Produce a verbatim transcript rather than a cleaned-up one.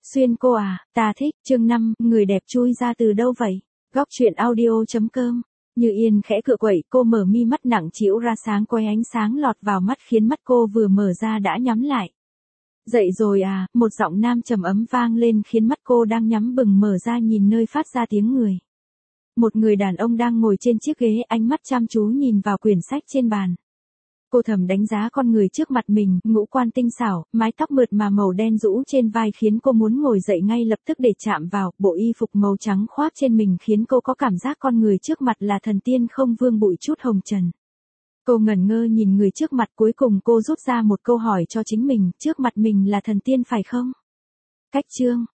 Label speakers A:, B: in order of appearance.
A: Xuyên cô à, ta thích, chương năm, người đẹp chui ra từ đâu vậy? Góc truyện audio.com. Như yên khẽ cựa quậy, cô mở mi mắt nặng trĩu ra, sáng quay ánh sáng lọt vào mắt khiến mắt cô vừa mở ra đã nhắm lại. Dậy rồi à, một giọng nam trầm ấm vang lên khiến mắt cô đang nhắm bừng mở ra nhìn nơi phát ra tiếng người. Một người đàn ông đang ngồi trên chiếc ghế, ánh mắt chăm chú nhìn vào quyển sách trên bàn. Cô thầm đánh giá con người trước mặt mình, ngũ quan tinh xảo, mái tóc mượt mà màu đen rũ trên vai khiến cô muốn ngồi dậy ngay lập tức để chạm vào, bộ y phục màu trắng khoác trên mình khiến cô có cảm giác con người trước mặt là thần tiên không vương bụi chút hồng trần. Cô ngẩn ngơ nhìn người trước mặt, cuối cùng cô rút ra một câu hỏi cho chính mình, trước mặt mình là thần tiên phải không? Cách chương